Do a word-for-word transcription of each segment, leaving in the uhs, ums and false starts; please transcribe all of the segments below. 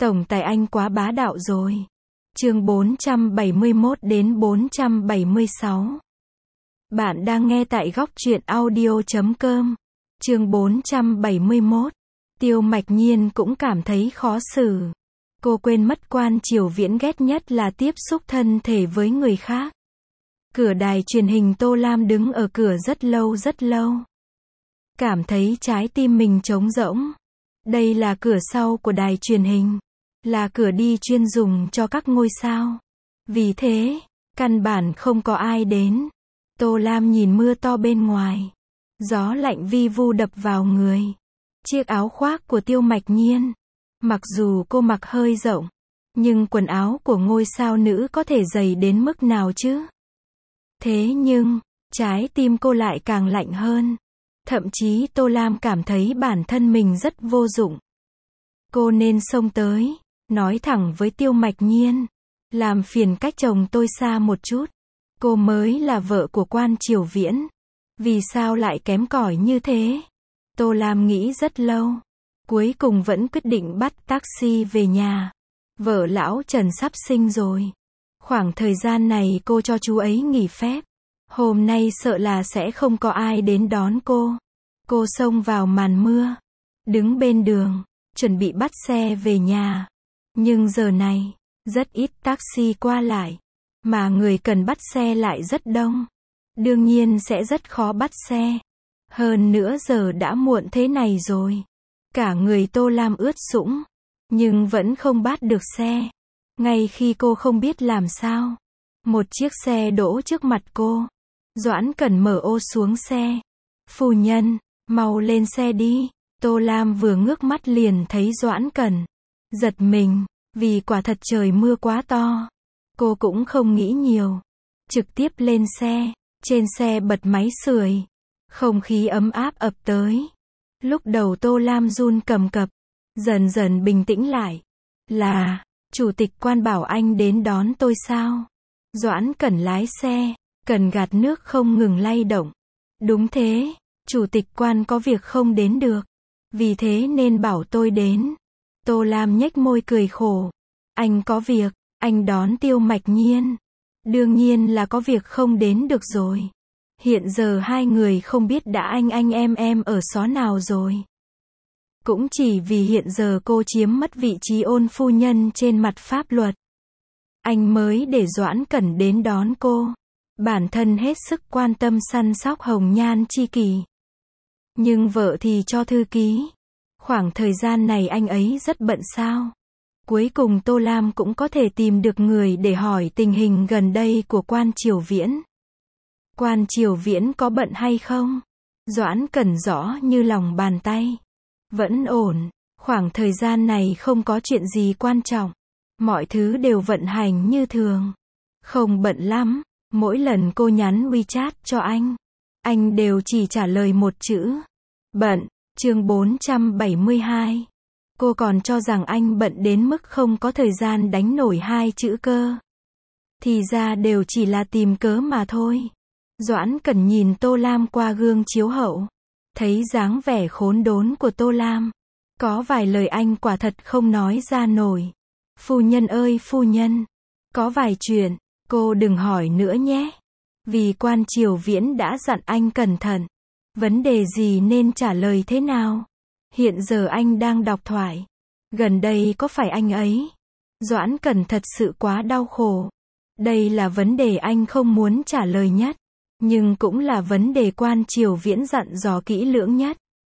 Tổng tài anh quá bá đạo rồi. Chương bốn trăm bảy mươi mốt đến bốn trăm bảy mươi sáu. Bạn đang nghe tại góc truyện audio chấm com. Chương bốn trăm bảy mươi mốt. Tiêu Mạch Nhiên cũng cảm thấy khó xử. Cô quên mất Quan Triều Viễn ghét nhất là tiếp xúc thân thể với người khác. Cửa đài truyền hình Tô Lam đứng ở cửa rất lâu rất lâu. Cảm thấy trái tim mình trống rỗng. Đây là cửa sau của đài truyền hình. Là cửa đi chuyên dùng cho các ngôi sao. Vì thế, căn bản không có ai đến. Tô Lam nhìn mưa to bên ngoài. Gió lạnh vi vu đập vào người. Chiếc áo khoác của Tiêu Mạch Nhiên. Mặc dù cô mặc hơi rộng, nhưng quần áo của ngôi sao nữ có thể dày đến mức nào chứ? Thế nhưng, trái tim cô lại càng lạnh hơn. Thậm chí Tô Lam cảm thấy bản thân mình rất vô dụng. Cô nên xông tới, nói thẳng với Tiêu Mạch Nhiên. Làm phiền cách chồng tôi xa một chút. Cô mới là vợ của Quan Triều Viễn. Vì sao lại kém cỏi như thế? Tô Lam nghĩ rất lâu. Cuối cùng vẫn quyết định bắt taxi về nhà. Vợ lão Trần sắp sinh rồi. Khoảng thời gian này cô cho chú ấy nghỉ phép. Hôm nay sợ là sẽ không có ai đến đón cô. Cô xông vào màn mưa. Đứng bên đường, chuẩn bị bắt xe về nhà. Nhưng giờ này, rất ít taxi qua lại. Mà người cần bắt xe lại rất đông. Đương nhiên sẽ rất khó bắt xe. Hơn nữa giờ đã muộn thế này rồi. Cả người Tô Lam ướt sũng. Nhưng vẫn không bắt được xe. Ngay khi cô không biết làm sao. Một chiếc xe đỗ trước mặt cô. Doãn Cẩn mở ô xuống xe. Phu nhân, mau lên xe đi. Tô Lam vừa ngước mắt liền thấy Doãn Cẩn. Giật mình, vì quả thật trời mưa quá to. Cô cũng không nghĩ nhiều. Trực tiếp lên xe. Trên xe bật máy sưởi. Không khí ấm áp ập tới. Lúc đầu Tô Lam run cầm cập. Dần dần bình tĩnh lại. Là, chủ tịch Quan bảo anh đến đón tôi sao? Doãn Cẩn lái xe. Cần gạt nước không ngừng lay động. Đúng thế, chủ tịch Quan có việc không đến được. Vì thế nên bảo tôi đến. Tô Lam nhếch môi cười khổ. Anh có việc, anh đón Tiêu Mạch Nhiên. Đương nhiên là có việc không đến được rồi. Hiện giờ hai người không biết đã anh anh em em ở xó nào rồi. Cũng chỉ vì hiện giờ cô chiếm mất vị trí ôn phu nhân trên mặt pháp luật. Anh mới để Doãn Cẩn đến đón cô. Bản thân hết sức quan tâm săn sóc Hồng Nhan chi kỷ. Nhưng vợ thì cho thư ký. Khoảng thời gian này anh ấy rất bận sao. Cuối cùng Tô Lam cũng có thể tìm được người để hỏi tình hình gần đây của Quan Triều Viễn. Quan Triều Viễn có bận hay không? Doãn Cẩn rõ như lòng bàn tay. Vẫn ổn. Khoảng thời gian này không có chuyện gì quan trọng. Mọi thứ đều vận hành như thường. Không bận lắm. Mỗi lần cô nhắn WeChat cho anh, anh đều chỉ trả lời một chữ. Bận. Chương bốn trăm bảy mươi hai. Cô còn cho rằng anh bận đến mức không có thời gian đánh nổi hai chữ cơ. Thì ra đều chỉ là tìm cớ mà thôi. Doãn Cẩn nhìn Tô Lam qua gương chiếu hậu. Thấy dáng vẻ khốn đốn của Tô Lam. Có vài lời anh quả thật không nói ra nổi. Phu nhân ơi phu nhân. Có vài chuyện, cô đừng hỏi nữa nhé. Vì Quan Triều Viễn đã dặn anh cẩn thận. Vấn đề gì nên trả lời thế nào? Hiện giờ anh đang đọc thoại. Gần đây có phải anh ấy? Doãn Cẩn thật sự quá đau khổ. Đây là vấn đề anh không muốn trả lời nhất. Nhưng cũng là vấn đề Quan Triều Viễn dặn dò kỹ lưỡng nhất.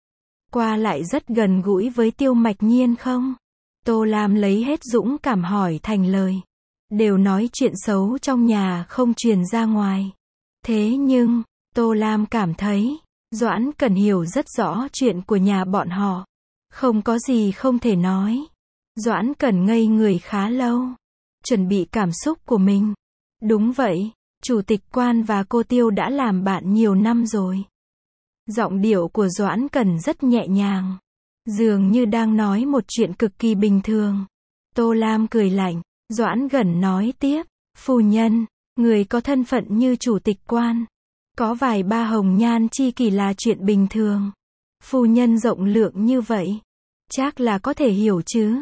Qua lại rất gần gũi với Tiêu Mạch Nhiên không? Tô Lam lấy hết dũng cảm hỏi thành lời. Đều nói chuyện xấu trong nhà không truyền ra ngoài. Thế nhưng, Tô Lam cảm thấy, Doãn Cẩn hiểu rất rõ chuyện của nhà bọn họ. Không có gì không thể nói. Doãn Cẩn ngây người khá lâu. Chuẩn bị cảm xúc của mình. Đúng vậy, chủ tịch Quan và cô Tiêu đã làm bạn nhiều năm rồi. Giọng điệu của Doãn Cẩn rất nhẹ nhàng. Dường như đang nói một chuyện cực kỳ bình thường. Tô Lam cười lạnh. Doãn Cẩn nói tiếp. Phu nhân, người có thân phận như chủ tịch Quan. Có vài ba hồng nhan chi kỷ là chuyện bình thường. Phu nhân rộng lượng như vậy. Chắc là có thể hiểu chứ.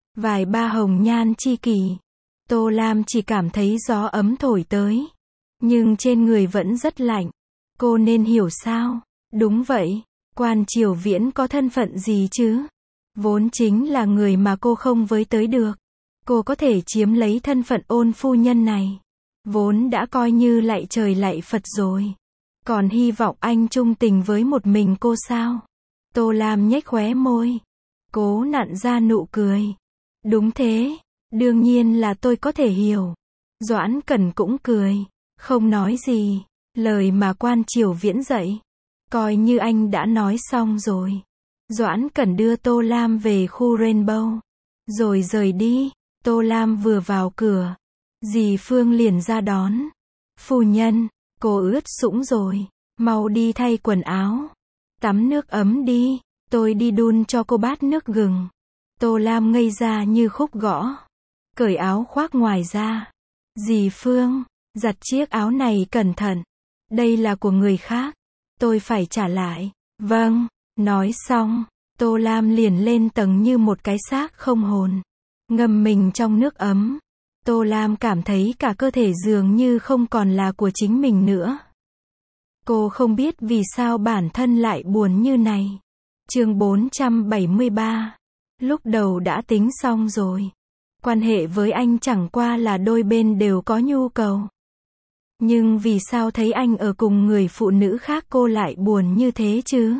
Vài ba hồng nhan chi kỷ. Tô Lam chỉ cảm thấy gió ấm thổi tới. Nhưng trên người vẫn rất lạnh. Cô nên hiểu sao? Đúng vậy. Quan Triều Viễn có thân phận gì chứ? Vốn chính là người mà cô không với tới được. Cô có thể chiếm lấy thân phận ôn phu nhân này. Vốn đã coi như lạy trời lạy Phật rồi. Còn hy vọng anh trung tình với một mình cô sao? Tô Lam nhếch khóe môi. Cố nặn ra nụ cười. Đúng thế. Đương nhiên là tôi có thể hiểu. Doãn Cẩn cũng cười. Không nói gì. Lời mà Quan Triều Viễn dạy. Coi như anh đã nói xong rồi. Doãn Cẩn đưa Tô Lam về khu Rainbow. Rồi rời đi. Tô Lam vừa vào cửa. Dì Phương liền ra đón. Phu nhân, cô ướt sũng rồi. Mau đi thay quần áo. Tắm nước ấm đi. Tôi đi đun cho cô bát nước gừng. Tô Lam ngây ra như khúc gõ. Cởi áo khoác ngoài ra. Dì Phương, giặt chiếc áo này cẩn thận. Đây là của người khác. Tôi phải trả lại. Vâng, nói xong, Tô Lam liền lên tầng như một cái xác không hồn. Ngâm mình trong nước ấm. Tô Lam cảm thấy cả cơ thể dường như không còn là của chính mình nữa. Cô không biết vì sao bản thân lại buồn như này. Chương bốn trăm bảy mươi ba. Lúc đầu đã tính xong rồi. Quan hệ với anh chẳng qua là đôi bên đều có nhu cầu. Nhưng vì sao thấy anh ở cùng người phụ nữ khác cô lại buồn như thế chứ?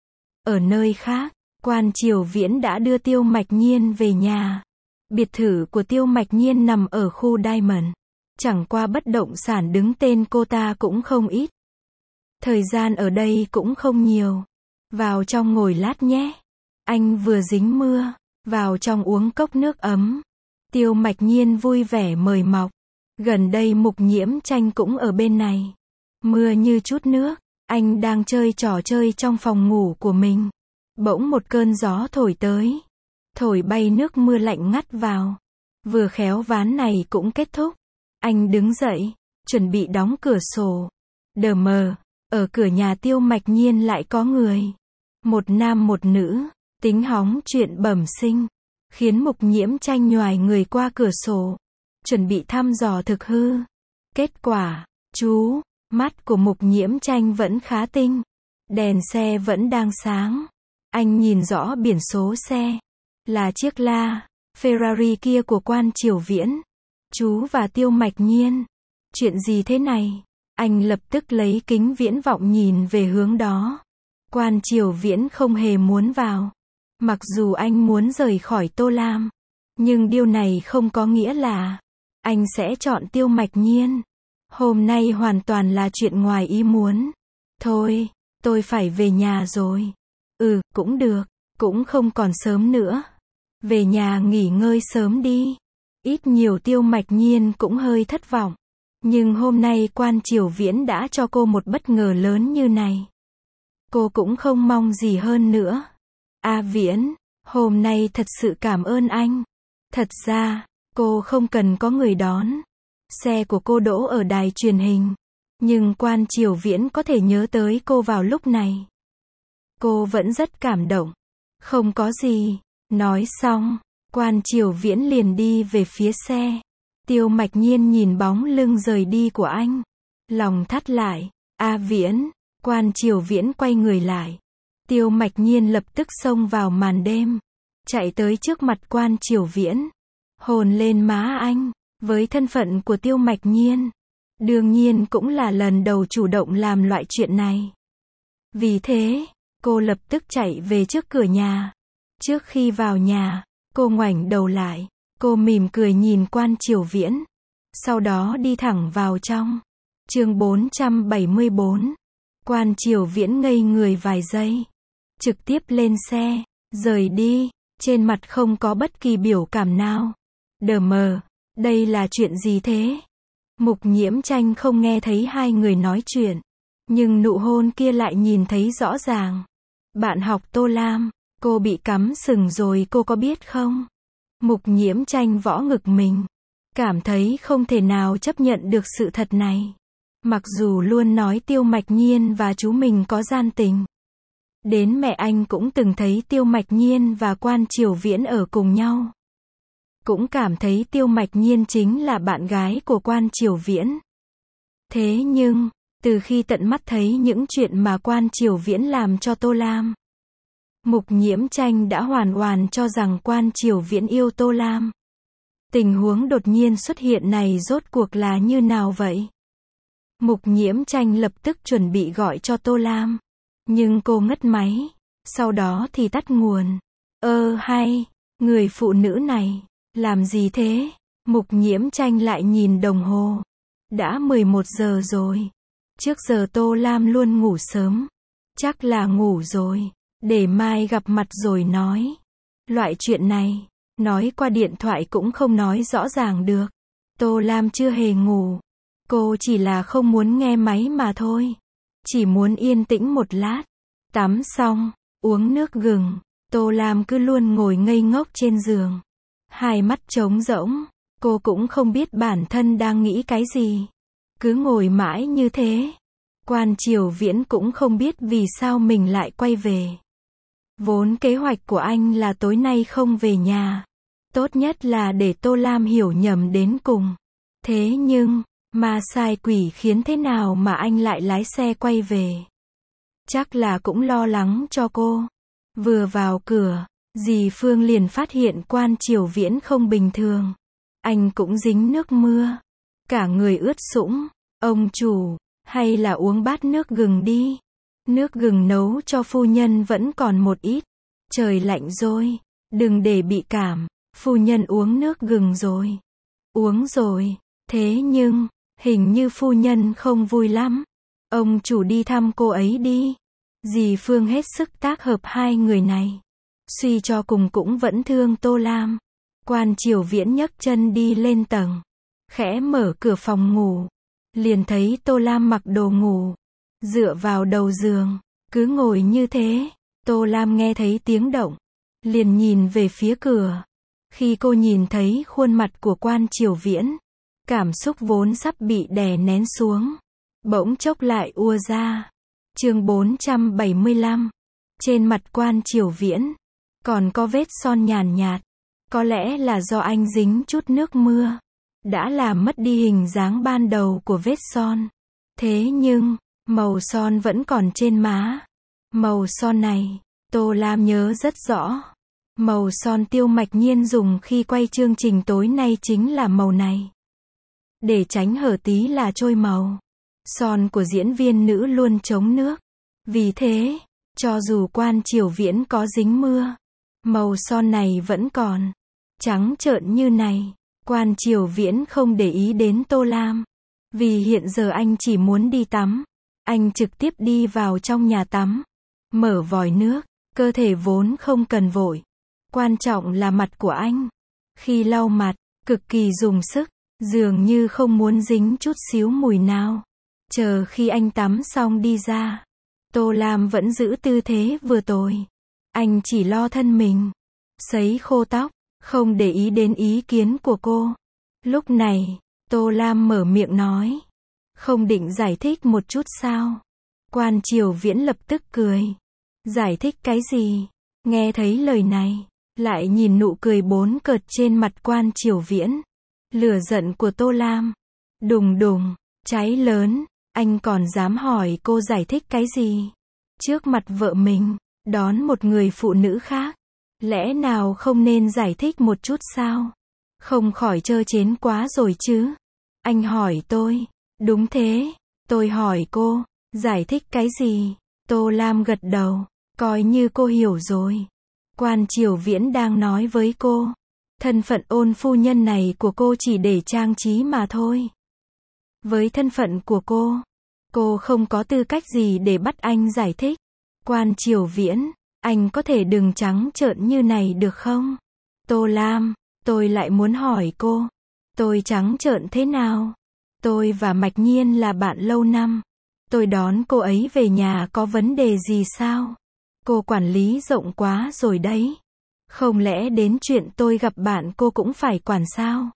Ở nơi khác, Quan Triều Viễn đã đưa Tiêu Mạch Nhiên về nhà. Biệt thự của Tiêu Mạch Nhiên nằm ở khu Diamond. Chẳng qua bất động sản đứng tên cô ta cũng không ít. Thời gian ở đây cũng không nhiều. Vào trong ngồi lát nhé. Anh vừa dính mưa. Vào trong uống cốc nước ấm. Tiêu Mạch Nhiên vui vẻ mời mọc. Gần đây Mục Nhiễm Tranh cũng ở bên này. Mưa như chút nước. Anh đang chơi trò chơi trong phòng ngủ của mình. Bỗng một cơn gió thổi tới. Thổi bay nước mưa lạnh ngắt vào. Vừa khéo ván này cũng kết thúc. Anh đứng dậy. Chuẩn bị đóng cửa sổ. Đờ mờ. Ở cửa nhà Tiêu Mạch Nhiên lại có người. Một nam một nữ. Tính hóng chuyện bẩm sinh. Khiến Mục Nhiễm Tranh nhoài người qua cửa sổ. Chuẩn bị thăm dò thực hư. Kết quả, chú, mắt của Mục Nhiễm Tranh vẫn khá tinh. Đèn xe vẫn đang sáng. Anh nhìn rõ biển số xe. Là chiếc La Ferrari kia của Quan Triều Viễn. Chú và Tiêu Mạch Nhiên. Chuyện gì thế này? Anh lập tức lấy kính viễn vọng nhìn về hướng đó. Quan Triều Viễn không hề muốn vào. Mặc dù anh muốn rời khỏi Tô Lam. Nhưng điều này không có nghĩa là anh sẽ chọn Tiêu Mạch Nhiên. Hôm nay hoàn toàn là chuyện ngoài ý muốn. Thôi, tôi phải về nhà rồi. Ừ, cũng được. Cũng không còn sớm nữa. Về nhà nghỉ ngơi sớm đi. Ít nhiều Tiêu Mạch Nhiên cũng hơi thất vọng. Nhưng hôm nay Quan Triều Viễn đã cho cô một bất ngờ lớn như này. Cô cũng không mong gì hơn nữa. A Viễn, hôm nay thật sự cảm ơn anh. Thật ra, cô không cần có người đón. Xe của cô đỗ ở đài truyền hình. Nhưng Quan Triều Viễn có thể nhớ tới cô vào lúc này. Cô vẫn rất cảm động. Không có gì. Nói xong, Quan Triều Viễn liền đi về phía xe. Tiêu Mạch Nhiên nhìn bóng lưng rời đi của anh. Lòng thắt lại. A Viễn, Quan Triều Viễn quay người lại. Tiêu Mạch Nhiên lập tức xông vào màn đêm. Chạy tới trước mặt Quan Triều Viễn. Hôn lên má anh. Với thân phận của Tiêu Mạch Nhiên. Đương nhiên cũng là lần đầu chủ động làm loại chuyện này. Vì thế, cô lập tức chạy về trước cửa nhà. Trước khi vào nhà, cô ngoảnh đầu lại. Cô mỉm cười nhìn Quan Triều Viễn. Sau đó đi thẳng vào trong. Chương bốn trăm bảy mươi bốn. Quan Triều Viễn ngây người vài giây. Trực tiếp lên xe. Rời đi. Trên mặt không có bất kỳ biểu cảm nào. Đờ mờ. Đây là chuyện gì thế? Mục Nhiễm Tranh không nghe thấy hai người nói chuyện. Nhưng nụ hôn kia lại nhìn thấy rõ ràng. Bạn học Tô Lam. Cô bị cắm sừng rồi cô có biết không? Mục Nhiễm Tranh võ ngực mình. Cảm thấy không thể nào chấp nhận được sự thật này. Mặc dù luôn nói Tiêu Mạch Nhiên và chú mình có gian tình. Đến mẹ anh cũng từng thấy Tiêu Mạch Nhiên và Quan Triều Viễn ở cùng nhau. cũng cảm thấy Tiêu Mạch Nhiên chính là bạn gái của Quan Triều Viễn. Thế nhưng, từ khi tận mắt thấy những chuyện mà Quan Triều Viễn làm cho Tô Lam, Mục Nhiễm Tranh đã hoàn hoàn cho rằng Quan Triều Viễn yêu Tô Lam. Tình huống đột nhiên xuất hiện này rốt cuộc là như nào vậy? Mục Nhiễm Tranh lập tức chuẩn bị gọi cho Tô Lam. Nhưng cô ngắt máy. Sau đó thì tắt nguồn. Ơ hay, người phụ nữ này, làm gì thế? Mục Nhiễm Tranh lại nhìn đồng hồ. Đã mười một giờ rồi. Trước giờ Tô Lam luôn ngủ sớm. Chắc là ngủ rồi. Để mai gặp mặt rồi nói. Loại chuyện này, nói qua điện thoại cũng không nói rõ ràng được. Tô Lam chưa hề ngủ. Cô chỉ là không muốn nghe máy mà thôi. Chỉ muốn yên tĩnh một lát. Tắm xong, uống nước gừng. Tô Lam cứ luôn ngồi ngây ngốc trên giường. Hai mắt trống rỗng. Cô cũng không biết bản thân đang nghĩ cái gì. Cứ ngồi mãi như thế. Quan Triều Viễn cũng không biết vì sao mình lại quay về. Vốn kế hoạch của anh là tối nay không về nhà. Tốt nhất là để Tô Lam hiểu nhầm đến cùng. Thế nhưng, ma sai quỷ khiến thế nào mà anh lại lái xe quay về? Chắc là cũng lo lắng cho cô. Vừa vào cửa, dì Phương liền phát hiện Quan Triều Viễn không bình thường. Anh cũng dính nước mưa. Cả người ướt sũng. Ông chủ, hay là uống bát nước gừng đi. Nước gừng nấu cho phu nhân vẫn còn một ít. Trời lạnh rồi. Đừng để bị cảm. Phu nhân uống nước gừng rồi. Uống rồi. Thế nhưng, hình như phu nhân không vui lắm. Ông chủ đi thăm cô ấy đi. Dì Phương hết sức tác hợp hai người này. Suy cho cùng cũng vẫn thương Tô Lam. Quan Triều Viễn nhấc chân đi lên tầng. Khẽ mở cửa phòng ngủ. Liền thấy Tô Lam mặc đồ ngủ. Dựa vào đầu giường. Cứ ngồi như thế. Tô Lam nghe thấy tiếng động. Liền nhìn về phía cửa. Khi cô nhìn thấy khuôn mặt của Quan Triều Viễn, cảm xúc vốn sắp bị đè nén xuống, bỗng chốc lại ùa ra. Chương bốn trăm bảy mươi lăm. Trên mặt Quan Triều Viễn còn có vết son nhàn nhạt. Có lẽ là do anh dính chút nước mưa, đã làm mất đi hình dáng ban đầu của vết son. Thế nhưng, màu son vẫn còn trên má. Màu son này, Tô Lam nhớ rất rõ. Màu son Tiêu Mạch Nhiên dùng khi quay chương trình tối nay chính là màu này. Để tránh hở tí là trôi màu. Son của diễn viên nữ luôn chống nước. Vì thế, cho dù Quan Triều Viễn có dính mưa, màu son này vẫn còn trắng trợn như này. Quan Triều Viễn không để ý đến Tô Lam. Vì hiện giờ anh chỉ muốn đi tắm. Anh trực tiếp đi vào trong nhà tắm. Mở vòi nước. Cơ thể vốn không cần vội. Quan trọng là mặt của anh. Khi lau mặt, cực kỳ dùng sức. Dường như không muốn dính chút xíu mùi nào. Chờ khi anh tắm xong đi ra. Tô Lam vẫn giữ tư thế vừa tồi. Anh chỉ lo thân mình. Sấy khô tóc. Không để ý đến ý kiến của cô. Lúc này, Tô Lam mở miệng nói. Không định giải thích một chút sao? Quan Triều Viễn lập tức cười. Giải thích cái gì? Nghe thấy lời này, lại nhìn nụ cười bốn cợt trên mặt Quan Triều Viễn. Lửa giận của Tô Lam. Đùng đùng, cháy lớn. Anh còn dám hỏi cô giải thích cái gì? Trước mặt vợ mình, đón một người phụ nữ khác. Lẽ nào không nên giải thích một chút sao? Không khỏi trơ trến quá rồi chứ? Anh hỏi tôi. Đúng thế, tôi hỏi cô. Giải thích cái gì? Tô Lam gật đầu. Coi như cô hiểu rồi. Quan Triều Viễn đang nói với cô. Thân phận ôn phu nhân này của cô chỉ để trang trí mà thôi. Với thân phận của cô, cô không có tư cách gì để bắt anh giải thích. Quan Triều Viễn, anh có thể đừng trắng trợn như này được không? Tô Lam, tôi lại muốn hỏi cô. Tôi trắng trợn thế nào? Tôi và Mạch Nhiên là bạn lâu năm. Tôi đón cô ấy về nhà có vấn đề gì sao? Cô quản lý rộng quá rồi đấy. Không lẽ đến chuyện tôi gặp bạn cô cũng phải quản sao?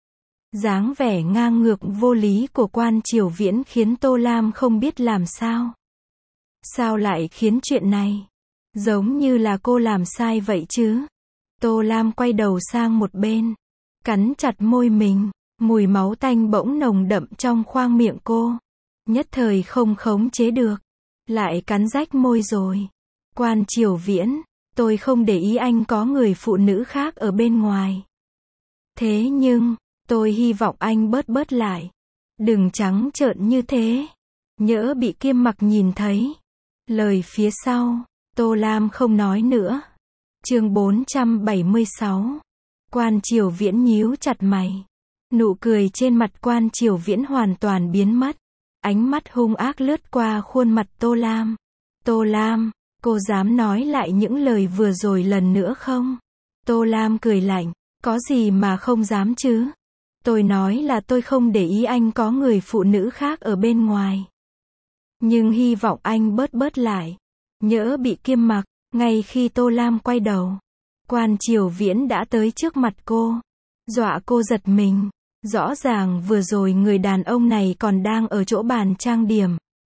Dáng vẻ ngang ngược vô lý của Quan Triều Viễn khiến Tô Lam không biết làm sao. Sao lại khiến chuyện này giống như là cô làm sai vậy chứ? Tô Lam quay đầu sang một bên. cắn chặt môi mình, mùi máu tanh bỗng nồng đậm trong khoang miệng cô. Nhất thời không khống chế được, lại cắn rách môi rồi. Quan Triều Viễn, tôi không để ý anh có người phụ nữ khác ở bên ngoài. Thế nhưng, tôi hy vọng anh bớt bớt lại. Đừng trắng trợn như thế. Nhỡ bị Kiêm Mặc nhìn thấy. Lời phía sau, Tô Lam không nói nữa. Chương bốn trăm bảy mươi sáu. Quan Triều Viễn nhíu chặt mày. Nụ cười trên mặt Quan Triều Viễn hoàn toàn biến mất. Ánh mắt hung ác lướt qua khuôn mặt Tô Lam. Tô Lam, cô dám nói lại những lời vừa rồi lần nữa không? Tô Lam cười lạnh, có gì mà không dám chứ? Tôi nói là tôi không để ý anh có người phụ nữ khác ở bên ngoài. Nhưng hy vọng anh bớt bớt lại. Nhỡ bị Kiêm Mặc. Ngay khi Tô Lam quay đầu, Quan Triều Viễn đã tới trước mặt cô. Dọa cô giật mình. Rõ ràng vừa rồi người đàn ông này còn đang ở chỗ bàn trang điểm.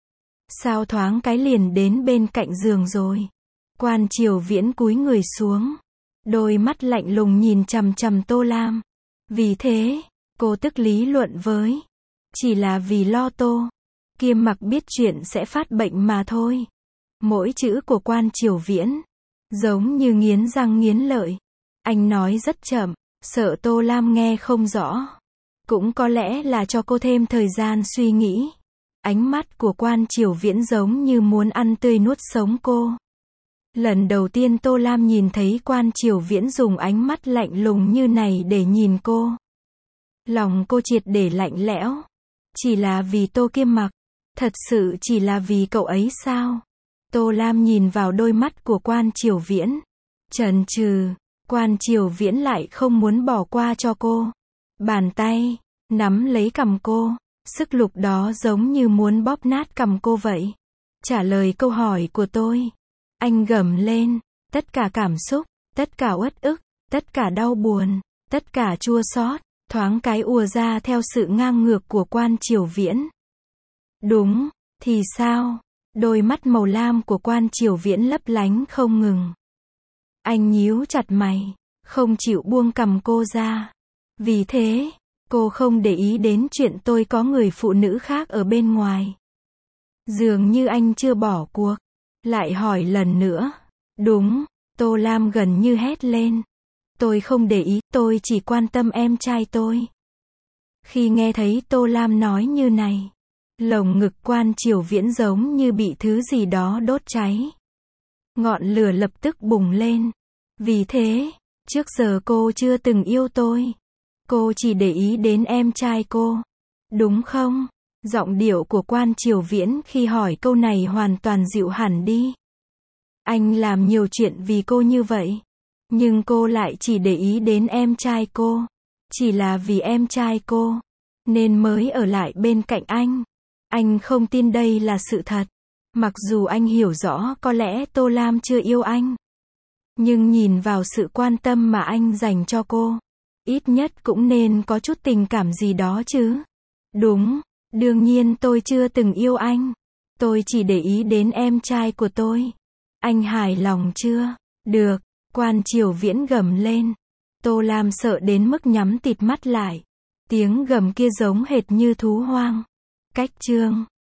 Sao thoáng cái liền đến bên cạnh giường rồi. Quan Triều Viễn cúi người xuống. Đôi mắt lạnh lùng nhìn chằm chằm Tô Lam. Vì thế, cô tức lý luận với. Chỉ là vì lo Tô Kiêm Mặc biết chuyện sẽ phát bệnh mà thôi. Mỗi chữ của Quan Triều Viễn giống như nghiến răng nghiến lợi. Anh nói rất chậm, sợ Tô Lam nghe không rõ. Cũng có lẽ là cho cô thêm thời gian suy nghĩ. Ánh mắt của Quan Triều Viễn giống như muốn ăn tươi nuốt sống cô. Lần đầu tiên Tô Lam nhìn thấy Quan Triều Viễn dùng ánh mắt lạnh lùng như này để nhìn cô. Lòng cô triệt để lạnh lẽo. Chỉ là vì Tô Kiêm Mặc. Thật sự chỉ là vì cậu ấy sao? Tô Lam nhìn vào đôi mắt của Quan Triều Viễn. Chần chừ, Quan Triều Viễn lại không muốn bỏ qua cho cô. Bàn tay nắm lấy cằm cô, sức lực đó giống như muốn bóp nát cằm cô vậy. Trả lời câu hỏi của tôi. Anh gầm lên, tất cả cảm xúc, tất cả uất ức, tất cả đau buồn, tất cả chua xót, thoáng cái ùa ra theo sự ngang ngược của Quan Triều Viễn. Đúng, thì sao? Đôi mắt màu lam của Quan Triều Viễn lấp lánh không ngừng. Anh nhíu chặt mày, không chịu buông cằm cô ra. Vì thế, cô không để ý đến chuyện tôi có người phụ nữ khác ở bên ngoài. Dường như anh chưa bỏ cuộc. Lại hỏi lần nữa. Đúng, Tô Lam gần như hét lên. Tôi không để ý, tôi chỉ quan tâm em trai tôi. Khi nghe thấy Tô Lam nói như này, lồng ngực Quan Triều Viễn giống như bị thứ gì đó đốt cháy. Ngọn lửa lập tức bùng lên. Vì thế, trước giờ cô chưa từng yêu tôi. Cô chỉ để ý đến em trai cô. Đúng không? Giọng điệu của Quan Triều Viễn khi hỏi câu này hoàn toàn dịu hẳn đi. Anh làm nhiều chuyện vì cô như vậy. Nhưng cô lại chỉ để ý đến em trai cô. Chỉ là vì em trai cô, nên mới ở lại bên cạnh anh. Anh không tin đây là sự thật. Mặc dù anh hiểu rõ có lẽ Tô Lam chưa yêu anh. Nhưng nhìn vào sự quan tâm mà anh dành cho cô, ít nhất cũng nên có chút tình cảm gì đó chứ. Đúng, đương nhiên tôi chưa từng yêu anh. Tôi chỉ để ý đến em trai của tôi. Anh hài lòng chưa? Được, Quan Triều Viễn gầm lên. Tô Lam sợ đến mức nhắm tịt mắt lại. Tiếng gầm kia giống hệt như thú hoang. Cách chương